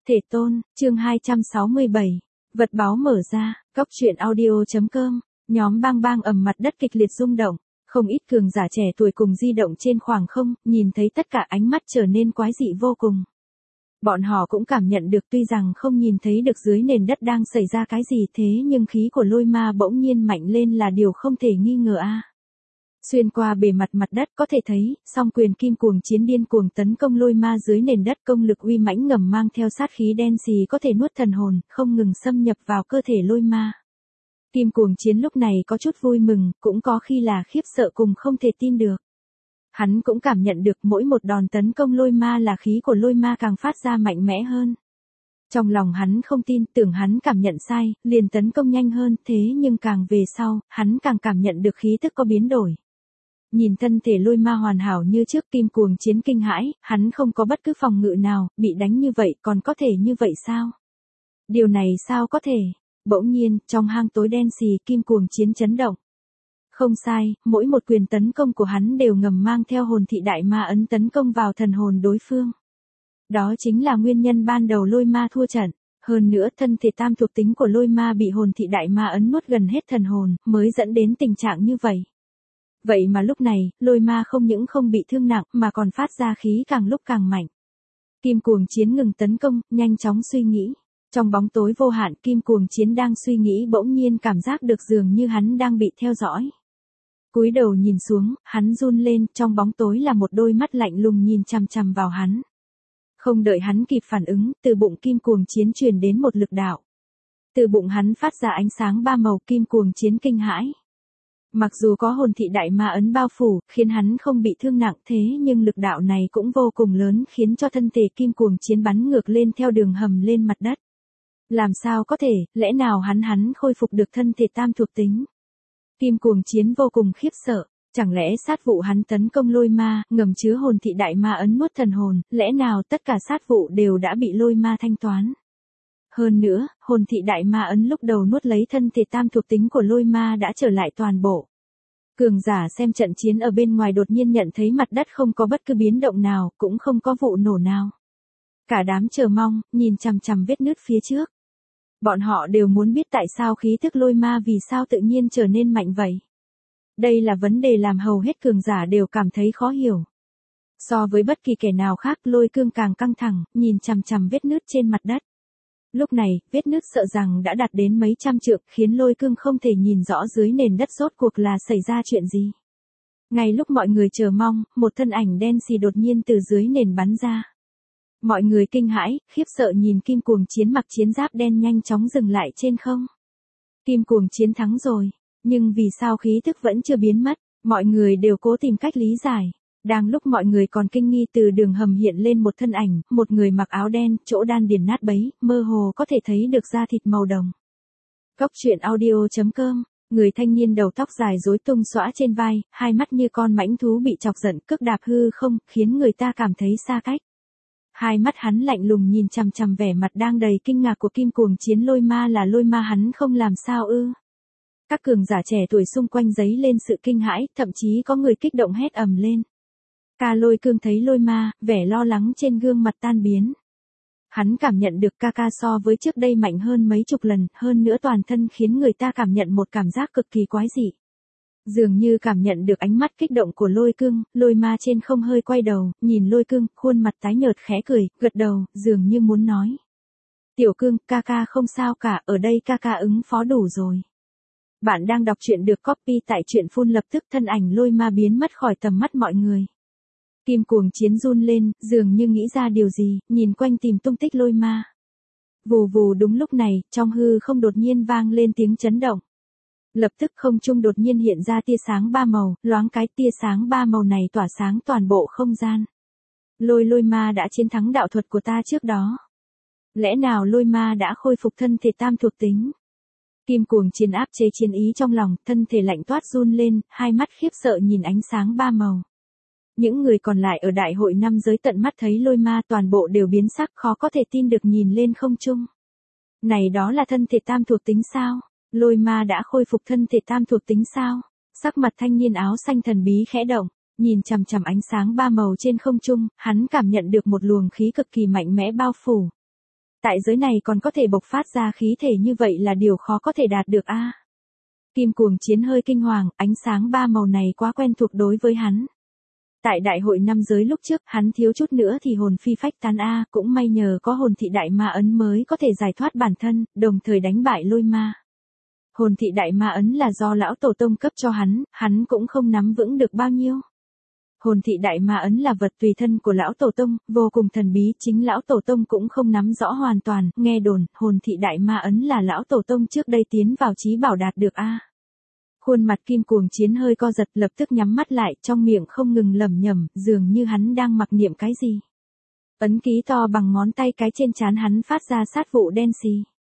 Thể tôn, chương 267. Vật báu mở ra, Cóc truyện audio.com. Nhóm bang bang ầm mặt đất kịch liệt rung động. Không ít cường giả trẻ tuổi cùng di động trên khoảng không, nhìn thấy tất cả ánh mắt trở nên quái dị vô cùng. Bọn họ cũng cảm nhận được tuy rằng không nhìn thấy được dưới nền đất đang xảy ra cái gì thế nhưng khí của lôi ma bỗng nhiên mạnh lên là điều không thể nghi ngờ a. Xuyên qua bề mặt mặt đất có thể thấy, song quyền kim cuồng chiến điên cuồng tấn công lôi ma dưới nền đất, công lực uy mãnh ngầm mang theo sát khí đen xì có thể nuốt thần hồn, không ngừng xâm nhập vào cơ thể lôi ma. Kim cuồng chiến lúc này có chút vui mừng, cũng có khi là khiếp sợ cùng không thể tin được. Hắn cũng cảm nhận được mỗi một đòn tấn công lôi ma là khí của lôi ma càng phát ra mạnh mẽ hơn. Trong lòng hắn không tin, tưởng hắn cảm nhận sai, liền tấn công nhanh hơn, thế nhưng càng về sau, hắn càng cảm nhận được khí tức có biến đổi. Nhìn thân thể lôi ma hoàn hảo như trước, kim cuồng chiến kinh hãi, hắn không có bất cứ phòng ngự nào, bị đánh như vậy còn có thể như vậy sao? Điều này sao có thể? Bỗng nhiên, trong hang tối đen xì, kim cuồng chiến chấn động. Không sai, mỗi một quyền tấn công của hắn đều ngầm mang theo hồn thị đại ma ấn tấn công vào thần hồn đối phương. Đó chính là nguyên nhân ban đầu lôi ma thua trận. Hơn nữa thân thể tam thuộc tính của lôi ma bị hồn thị đại ma ấn nuốt gần hết thần hồn, mới dẫn đến tình trạng như vậy. Vậy mà lúc này, lôi ma không những không bị thương nặng mà còn phát ra khí càng lúc càng mạnh. Kim cuồng chiến ngừng tấn công, nhanh chóng suy nghĩ. Trong bóng tối vô hạn, kim cuồng chiến đang suy nghĩ bỗng nhiên cảm giác được dường như hắn đang bị theo dõi. Cúi đầu nhìn xuống, hắn run lên, trong bóng tối là một đôi mắt lạnh lùng nhìn chằm chằm vào hắn. Không đợi hắn kịp phản ứng, từ bụng kim cuồng chiến truyền đến một lực đạo. Từ bụng hắn phát ra ánh sáng ba màu, kim cuồng chiến kinh hãi. Mặc dù có hồn thị đại ma ấn bao phủ, khiến hắn không bị thương nặng thế nhưng lực đạo này cũng vô cùng lớn khiến cho thân thể kim cuồng chiến bắn ngược lên theo đường hầm lên mặt đất. Làm sao có thể, lẽ nào hắn khôi phục được thân thể tam thuộc tính? Kim cuồng chiến vô cùng khiếp sợ, chẳng lẽ sát vụ hắn tấn công lôi ma, ngầm chứa hồn thị đại ma ấn nuốt thần hồn, lẽ nào tất cả sát vụ đều đã bị lôi ma thanh toán? Hơn nữa, hồn thị đại ma ấn lúc đầu nuốt lấy thân thể tam thuộc tính của lôi ma đã trở lại toàn bộ. Cường giả xem trận chiến ở bên ngoài đột nhiên nhận thấy mặt đất không có bất cứ biến động nào, cũng không có vụ nổ nào. Cả đám chờ mong, nhìn chằm chằm vết nứt phía trước. Bọn họ đều muốn biết tại sao khí thức lôi ma vì sao tự nhiên trở nên mạnh vậy. Đây là vấn đề làm hầu hết cường giả đều cảm thấy khó hiểu. So với bất kỳ kẻ nào khác, Lôi Cương càng căng thẳng, nhìn chằm chằm vết nứt trên mặt đất. Lúc này, vết nứt sợ rằng đã đạt đến mấy trăm trượng, khiến Lôi Cương không thể nhìn rõ dưới nền đất rốt cuộc là xảy ra chuyện gì. Ngay lúc mọi người chờ mong, một thân ảnh đen xì đột nhiên từ dưới nền bắn ra. Mọi người kinh hãi, khiếp sợ nhìn kim cuồng chiến mặc chiến giáp đen nhanh chóng dừng lại trên không. Kim cuồng chiến thắng rồi, nhưng vì sao khí thức vẫn chưa biến mất, mọi người đều cố tìm cách lý giải. Đang lúc mọi người còn kinh nghi, từ đường hầm hiện lên một thân ảnh, một người mặc áo đen, chỗ đan điền nát bấy, mơ hồ có thể thấy được da thịt màu đồng. Cóc truyện audio.com. Người thanh niên đầu tóc dài rối tung xõa trên vai, hai mắt như con mãnh thú bị chọc giận, cước đạp hư không, khiến người ta cảm thấy xa cách. Hai mắt hắn lạnh lùng nhìn chằm chằm vẻ mặt đang đầy kinh ngạc của kim cuồng chiến. Lôi ma là lôi ma, hắn không làm sao ư? Các cường giả trẻ tuổi xung quanh dấy lên sự kinh hãi, thậm chí có người kích động hét ầm lên. Ca Lôi Cương thấy lôi ma, vẻ lo lắng trên gương mặt tan biến. Hắn cảm nhận được ca so với trước đây mạnh hơn mấy chục lần, hơn nữa toàn thân khiến người ta cảm nhận một cảm giác cực kỳ quái dị. Dường như cảm nhận được ánh mắt kích động của Lôi Cương, lôi ma trên không hơi quay đầu, nhìn Lôi Cương, khuôn mặt tái nhợt khẽ cười, gật đầu, dường như muốn nói. Tiểu Cương, ca không sao cả, ở đây ca ứng phó đủ rồi. Bạn đang đọc truyện được copy tại truyện phun, lập tức thân ảnh lôi ma biến mất khỏi tầm mắt mọi người. Kim cuồng chiến run lên, dường như nghĩ ra điều gì, nhìn quanh tìm tung tích lôi ma. Vù vù, đúng lúc này, trong hư không đột nhiên vang lên tiếng chấn động. Lập tức không trung đột nhiên hiện ra tia sáng ba màu, loáng cái tia sáng ba màu này tỏa sáng toàn bộ không gian. Lôi ma đã chiến thắng đạo thuật của ta trước đó. Lẽ nào lôi ma đã khôi phục thân thể tam thuộc tính? Kim cuồng chiến áp chế chiến ý trong lòng, thân thể lạnh toát run lên, hai mắt khiếp sợ nhìn ánh sáng ba màu. Những người còn lại ở đại hội năm giới tận mắt thấy lôi ma toàn bộ đều biến sắc, khó có thể tin được nhìn lên không trung. Này, đó là thân thể tam thuộc tính sao? Lôi ma đã khôi phục thân thể tam thuộc tính sao? Sắc mặt thanh niên áo xanh thần bí khẽ động, nhìn chằm chằm ánh sáng ba màu trên không trung, hắn cảm nhận được một luồng khí cực kỳ mạnh mẽ bao phủ. Tại giới này còn có thể bộc phát ra khí thể như vậy là điều khó có thể đạt được a. Kim Cuồng Chiến hơi kinh hoàng, ánh sáng ba màu này quá quen thuộc đối với hắn. Tại đại hội năm giới lúc trước, hắn thiếu chút nữa thì hồn phi phách tán a, cũng may nhờ có hồn thị đại ma ấn mới có thể giải thoát bản thân, đồng thời đánh bại lôi ma. Hồn thị đại ma ấn là do lão tổ tông cấp cho hắn cũng không nắm vững được bao nhiêu. Hồn thị đại ma ấn là vật tùy thân của lão tổ tông, vô cùng thần bí, chính lão tổ tông cũng không nắm rõ hoàn toàn, nghe đồn, hồn thị đại ma ấn là lão tổ tông trước đây tiến vào chí bảo đạt được a. Khuôn mặt Kim Cuồng Chiến hơi co giật, lập tức nhắm mắt lại, trong miệng không ngừng lẩm nhẩm, dường như hắn đang mặc niệm cái gì. Ấn ký to bằng ngón tay cái trên trán hắn phát ra sát vụ đen xì.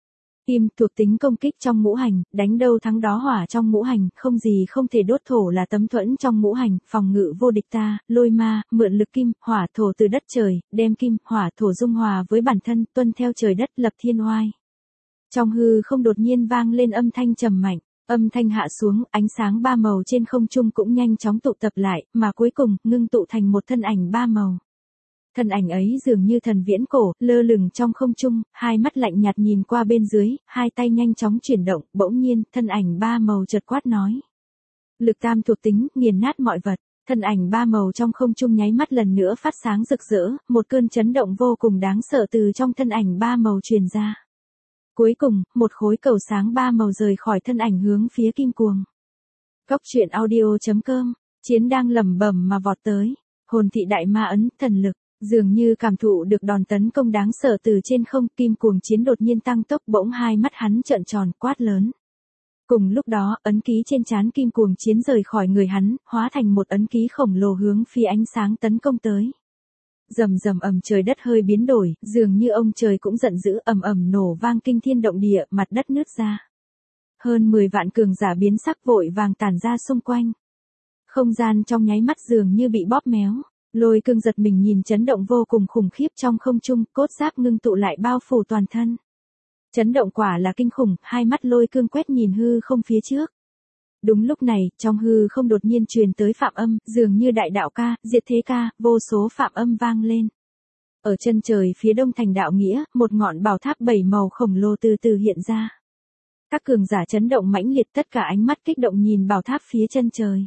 Kim thuộc tính công kích trong ngũ hành, đánh đâu thắng đó, hỏa trong ngũ hành, không gì không thể đốt, thổ là tấm thuẫn trong ngũ hành, phòng ngự vô địch ta, lôi ma, mượn lực kim, hỏa thổ từ đất trời, đem kim, hỏa thổ dung hòa với bản thân, tuân theo trời đất lập thiên oai. Trong hư không đột nhiên vang lên âm thanh trầm mạnh. Âm thanh hạ xuống, ánh sáng ba màu trên không trung cũng nhanh chóng tụ tập lại, mà cuối cùng, ngưng tụ thành một thân ảnh ba màu. Thân ảnh ấy dường như thần viễn cổ, lơ lửng trong không trung, hai mắt lạnh nhạt nhìn qua bên dưới, hai tay nhanh chóng chuyển động, bỗng nhiên, thân ảnh ba màu chợt quát nói. Lực tam thuộc tính, nghiền nát mọi vật. Thân ảnh ba màu trong không trung nháy mắt lần nữa phát sáng rực rỡ, một cơn chấn động vô cùng đáng sợ từ trong thân ảnh ba màu truyền ra. Cuối cùng, một khối cầu sáng ba màu rời khỏi thân ảnh hướng phía Kim Cuồng. Góc truyện audio.com, Chiến đang lẩm bẩm mà vọt tới. Hồn thị đại ma ấn, thần lực, dường như cảm thụ được đòn tấn công đáng sợ từ trên không, Kim Cuồng Chiến đột nhiên tăng tốc, bỗng hai mắt hắn trợn tròn, quát lớn. Cùng lúc đó, ấn ký trên trán Kim Cuồng Chiến rời khỏi người hắn, hóa thành một ấn ký khổng lồ hướng phía ánh sáng tấn công tới. Rầm rầm ầm, trời đất hơi biến đổi, dường như ông trời cũng giận dữ, ầm ầm nổ vang kinh thiên động địa, mặt đất nứt ra. Hơn 10 vạn cường giả biến sắc vội vàng tản ra xung quanh. Không gian trong nháy mắt dường như bị bóp méo. Lôi Cương giật mình nhìn chấn động vô cùng khủng khiếp trong không trung, cốt giáp ngưng tụ lại bao phủ toàn thân. Chấn động quả là kinh khủng, hai mắt Lôi Cương quét nhìn hư không phía trước. Đúng lúc này, trong hư không đột nhiên truyền tới phạm âm, dường như đại đạo ca, diệt thế ca, vô số phạm âm vang lên. Ở chân trời phía đông thành đạo nghĩa, một ngọn bảo tháp 7 màu khổng lồ từ từ hiện ra. Các cường giả chấn động mãnh liệt, tất cả ánh mắt kích động nhìn bảo tháp phía chân trời.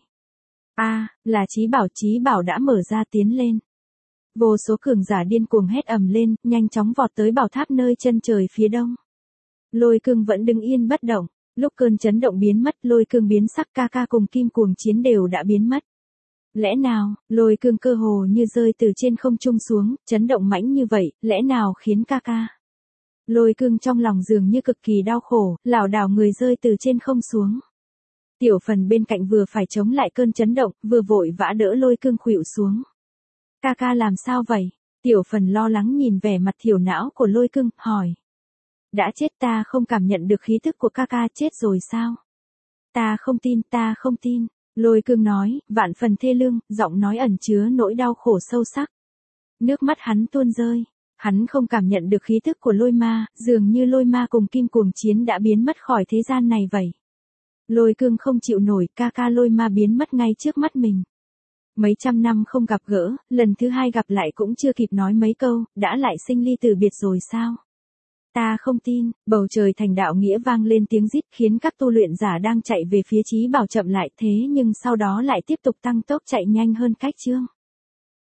Là chí bảo đã mở ra, tiến lên. Vô số cường giả điên cuồng hét ầm lên, nhanh chóng vọt tới bảo tháp nơi chân trời phía đông. Lôi Cương vẫn đứng yên bất động. Lúc cơn chấn động biến mất, Lôi Cương biến sắc, ca ca cùng Kim Cuồng Chiến đều đã biến mất. Lẽ nào, Lôi Cương cơ hồ như rơi từ trên không trung xuống, chấn động mãnh như vậy, lẽ nào khiến ca ca. Lôi Cương trong lòng dường như cực kỳ đau khổ, lảo đảo người rơi từ trên không xuống. Tiểu Phần bên cạnh vừa phải chống lại cơn chấn động, vừa vội vã đỡ Lôi Cương khuỵu xuống. Ca ca làm sao vậy? Tiểu Phần lo lắng nhìn vẻ mặt thiểu não của Lôi Cương, hỏi. Đã chết, ta không cảm nhận được khí tức của ca ca, chết rồi sao? Ta không tin. Lôi Cương nói, vạn phần thê lương, giọng nói ẩn chứa nỗi đau khổ sâu sắc. Nước mắt hắn tuôn rơi. Hắn không cảm nhận được khí tức của lôi ma, dường như lôi ma cùng Kim Cuồng Chiến đã biến mất khỏi thế gian này vậy. Lôi Cương không chịu nổi, ca ca lôi ma biến mất ngay trước mắt mình. Mấy trăm năm không gặp gỡ, lần thứ hai gặp lại cũng chưa kịp nói mấy câu, đã lại sinh ly từ biệt rồi sao? Ta không tin. Bầu trời thành đạo nghĩa vang lên tiếng rít, khiến các tu luyện giả đang chạy về phía chí bảo chậm lại, thế nhưng sau đó lại tiếp tục tăng tốc chạy nhanh hơn cách chương.